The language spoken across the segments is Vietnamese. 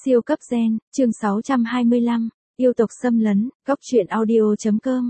Siêu cấp gen, chương 625, yêu tộc xâm lấn, góc truyện audio.com,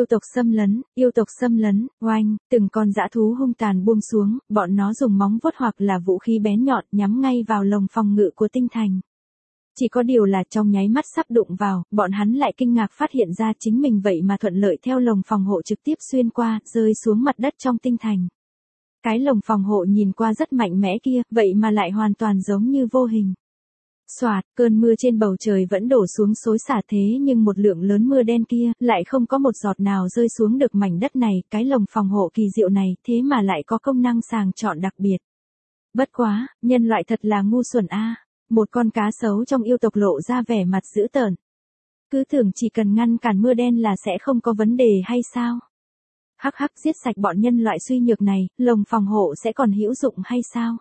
yêu tộc xâm lấn, oanh, từng con dã thú hung tàn buông xuống, bọn nó dùng móng vuốt hoặc là vũ khí bén nhọn nhắm ngay vào lồng phòng ngự của tinh thành. Chỉ có điều là trong nháy mắt sắp đụng vào, bọn hắn lại kinh ngạc phát hiện ra chính mình vậy mà thuận lợi theo lồng phòng hộ trực tiếp xuyên qua, rơi xuống mặt đất trong tinh thành. Cái lồng phòng hộ nhìn qua rất mạnh mẽ kia, vậy mà lại hoàn toàn giống như vô hình. Soạt, cơn mưa trên bầu trời vẫn đổ xuống xối xả thế nhưng một lượng lớn mưa đen kia lại không có một giọt nào rơi xuống được mảnh đất này, cái lồng phòng hộ kỳ diệu này thế mà lại có công năng sàng chọn đặc biệt. Bất quá, nhân loại thật là ngu xuẩn a. Một con cá sấu trong yêu tộc lộ ra vẻ mặt dữ tợn. Cứ tưởng chỉ cần ngăn cản mưa đen là sẽ không có vấn đề hay sao? Hắc hắc, giết sạch bọn nhân loại suy nhược này, lồng phòng hộ sẽ còn hữu dụng hay sao?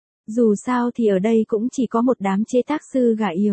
Dù sao thì ở đây cũng chỉ có một đám chế tác sư gà yếu.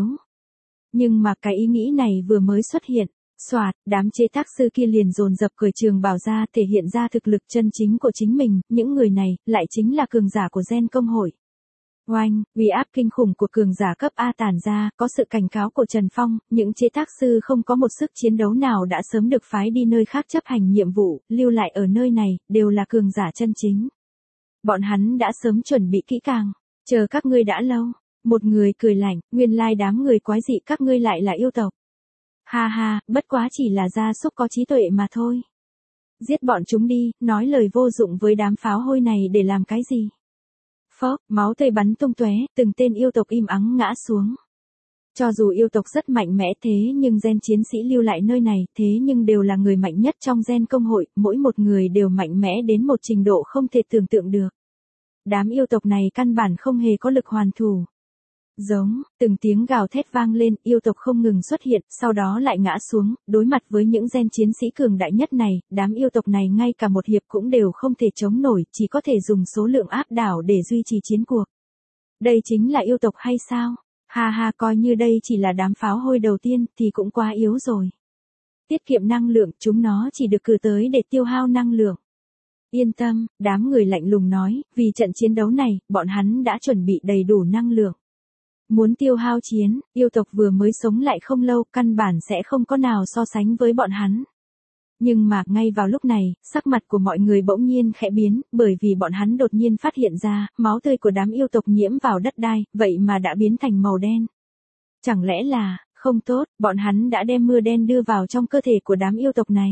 Nhưng mà cái ý nghĩ này vừa mới xuất hiện, soạt, đám chế tác sư kia liền dồn dập cởi trường bào ra thể hiện ra thực lực chân chính của chính mình, những người này lại chính là cường giả của gen công hội. Oanh, uy áp kinh khủng của cường giả cấp A tản ra, có sự cảnh cáo của Trần Phong, những chế tác sư không có một sức chiến đấu nào đã sớm được phái đi nơi khác chấp hành nhiệm vụ, lưu lại ở nơi này, đều là cường giả chân chính. Bọn hắn đã sớm chuẩn bị kỹ càng, chờ các ngươi đã lâu. Một người cười lạnh, nguyên lai đám người quái dị các ngươi lại là yêu tộc. Ha ha, bất quá chỉ là gia súc có trí tuệ mà thôi. Giết bọn chúng đi, nói lời vô dụng với đám pháo hôi này để làm cái gì? Phốc, máu tươi bắn tung tóe, từng tên yêu tộc im ắng ngã xuống. Cho dù yêu tộc rất mạnh mẽ thế nhưng gen chiến sĩ lưu lại nơi này, thế nhưng đều là người mạnh nhất trong gen công hội, mỗi một người đều mạnh mẽ đến một trình độ không thể tưởng tượng được. Đám yêu tộc này căn bản không hề có lực hoàn thủ. Giống, từng tiếng gào thét vang lên, yêu tộc không ngừng xuất hiện, sau đó lại ngã xuống, đối mặt với những gen chiến sĩ cường đại nhất này, đám yêu tộc này ngay cả một hiệp cũng đều không thể chống nổi, chỉ có thể dùng số lượng áp đảo để duy trì chiến cuộc. Đây chính là yêu tộc hay sao? Ha ha, coi như đây chỉ là đám pháo hôi đầu tiên thì cũng quá yếu rồi. Tiết kiệm năng lượng, chúng nó chỉ được cử tới để tiêu hao năng lượng. Yên tâm, đám người lạnh lùng nói, vì trận chiến đấu này, bọn hắn đã chuẩn bị đầy đủ năng lượng. Muốn tiêu hao chiến, yêu tộc vừa mới sống lại không lâu, căn bản sẽ không có nào so sánh với bọn hắn. Nhưng mà, ngay vào lúc này, sắc mặt của mọi người bỗng nhiên khẽ biến, bởi vì bọn hắn đột nhiên phát hiện ra, máu tươi của đám yêu tộc nhiễm vào đất đai, vậy mà đã biến thành màu đen. Chẳng lẽ là, không tốt, bọn hắn đã đem mưa đen đưa vào trong cơ thể của đám yêu tộc này.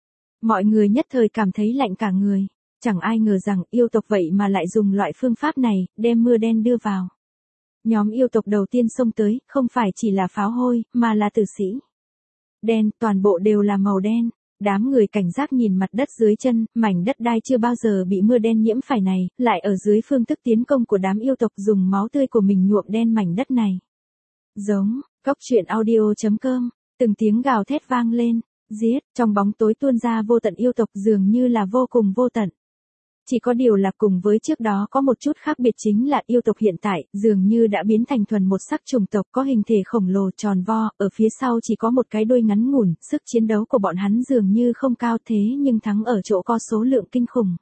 Mọi người nhất thời cảm thấy lạnh cả người. Chẳng ai ngờ rằng yêu tộc vậy mà lại dùng loại phương pháp này, đem mưa đen đưa vào. Nhóm yêu tộc đầu tiên xông tới, không phải chỉ là pháo hôi, mà là tử sĩ. Đen, toàn bộ đều là màu đen. Đám người cảnh giác nhìn mặt đất dưới chân, mảnh đất đai chưa bao giờ bị mưa đen nhiễm phải này, lại ở dưới phương thức tiến công của đám yêu tộc dùng máu tươi của mình nhuộm đen mảnh đất này. Giống, góc truyện audio.com, từng tiếng gào thét vang lên. Giết, trong bóng tối tuôn ra vô tận yêu tộc dường như là vô cùng vô tận. Chỉ có điều là cùng với trước đó có một chút khác biệt chính là yêu tộc hiện tại dường như đã biến thành thuần một sắc chủng tộc có hình thể khổng lồ tròn vo, ở phía sau chỉ có một cái đuôi ngắn ngủn, sức chiến đấu của bọn hắn dường như không cao thế nhưng thắng ở chỗ có số lượng kinh khủng.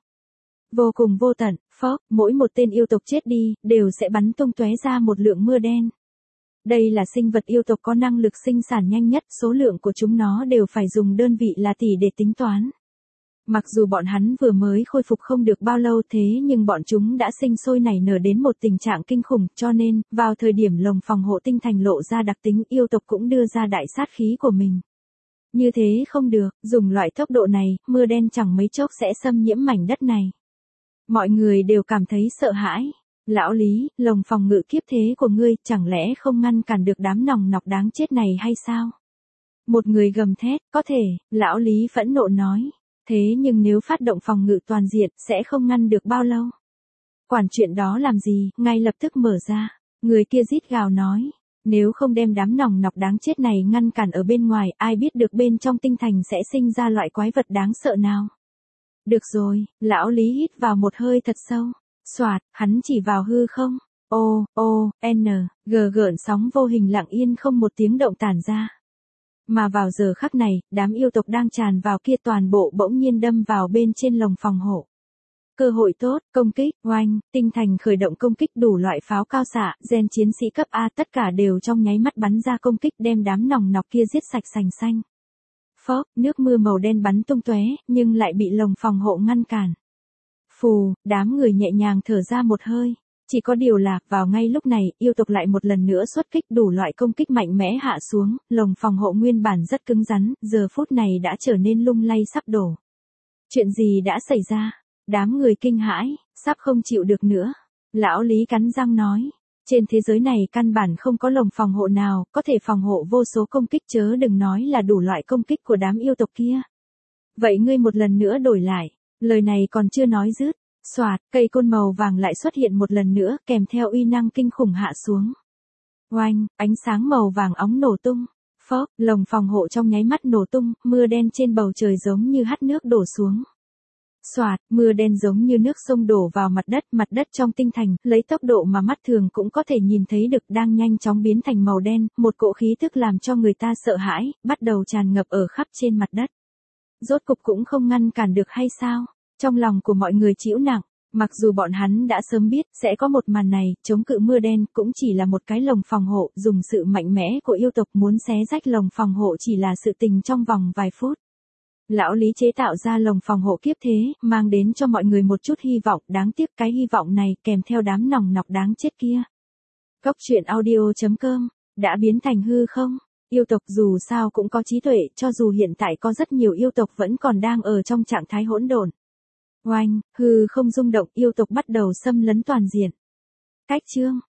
Vô cùng vô tận, phốc, mỗi một tên yêu tộc chết đi, đều sẽ bắn tung tóe ra một lượng mưa đen. Đây là sinh vật yêu tộc có năng lực sinh sản nhanh nhất, số lượng của chúng nó đều phải dùng đơn vị là tỷ để tính toán. Mặc dù bọn hắn vừa mới khôi phục không được bao lâu thế nhưng bọn chúng đã sinh sôi nảy nở đến một tình trạng kinh khủng cho nên, vào thời điểm lồng phòng hộ tinh thành lộ ra đặc tính yêu tộc cũng đưa ra đại sát khí của mình. Như thế không được, dùng loại tốc độ này, mưa đen chẳng mấy chốc sẽ xâm nhiễm mảnh đất này. Mọi người đều cảm thấy sợ hãi. Lão Lý, lồng phòng ngự kiếp thế của ngươi chẳng lẽ không ngăn cản được đám nòng nọc đáng chết này hay sao? Một người gầm thét, có thể, Lão Lý phẫn nộ nói. Thế nhưng nếu phát động phòng ngự toàn diện sẽ không ngăn được bao lâu. Quản chuyện đó làm gì, ngay lập tức mở ra. Người kia rít gào nói. Nếu không đem đám nòng nọc đáng chết này ngăn cản ở bên ngoài, ai biết được bên trong tinh thành sẽ sinh ra loại quái vật đáng sợ nào. Được rồi, Lão Lý hít vào một hơi thật sâu. Soạt, hắn chỉ vào hư không. Gợn sóng vô hình lặng yên không một tiếng động tản ra. Mà vào giờ khắc này, đám yêu tộc đang tràn vào kia toàn bộ bỗng nhiên đâm vào bên trên lồng phòng hộ. Cơ hội tốt, công kích, oanh, tinh thành khởi động công kích đủ loại pháo cao xạ, gen chiến sĩ cấp A tất cả đều trong nháy mắt bắn ra công kích đem đám nòng nọc kia giết sạch sành xanh. Phốc, nước mưa màu đen bắn tung tóe, nhưng lại bị lồng phòng hộ ngăn cản. Phù, đám người nhẹ nhàng thở ra một hơi. Chỉ có điều là, vào ngay lúc này, yêu tộc lại một lần nữa xuất kích đủ loại công kích mạnh mẽ hạ xuống, lồng phòng hộ nguyên bản rất cứng rắn, giờ phút này đã trở nên lung lay sắp đổ. Chuyện gì đã xảy ra? Đám người kinh hãi, sắp không chịu được nữa. Lão Lý cắn răng nói, trên thế giới này căn bản không có lồng phòng hộ nào, có thể phòng hộ vô số công kích chớ đừng nói là đủ loại công kích của đám yêu tộc kia. Vậy ngươi một lần nữa đổi lại, lời này còn chưa nói dứt. Xoạt, cây côn màu vàng lại xuất hiện một lần nữa kèm theo uy năng kinh khủng hạ xuống. Oanh, ánh sáng màu vàng óng nổ tung. Phốc, lồng phòng hộ trong nháy mắt nổ tung, mưa đen trên bầu trời giống như hắt nước đổ xuống. Xoạt, mưa đen giống như nước sông đổ vào mặt đất trong tinh thành, lấy tốc độ mà mắt thường cũng có thể nhìn thấy được đang nhanh chóng biến thành màu đen, một cỗ khí tức làm cho người ta sợ hãi, bắt đầu tràn ngập ở khắp trên mặt đất. Rốt cục cũng không ngăn cản được hay sao? Trong lòng của mọi người chịu nặng, mặc dù bọn hắn đã sớm biết sẽ có một màn này, chống cự mưa đen cũng chỉ là một cái lồng phòng hộ, dùng sự mạnh mẽ của yêu tộc muốn xé rách lồng phòng hộ chỉ là sự tình trong vòng vài phút. Lão Lý chế tạo ra lồng phòng hộ kiếp thế, mang đến cho mọi người một chút hy vọng, đáng tiếc cái hy vọng này kèm theo đám nòng nọc đáng chết kia. Cốc truyện audio.com, đã biến thành hư không? Yêu tộc dù sao cũng có trí tuệ, cho dù hiện tại có rất nhiều yêu tộc vẫn còn đang ở trong trạng thái hỗn độn. Oanh, hư không rung động, yêu tộc bắt đầu xâm lấn toàn diện. Cách chương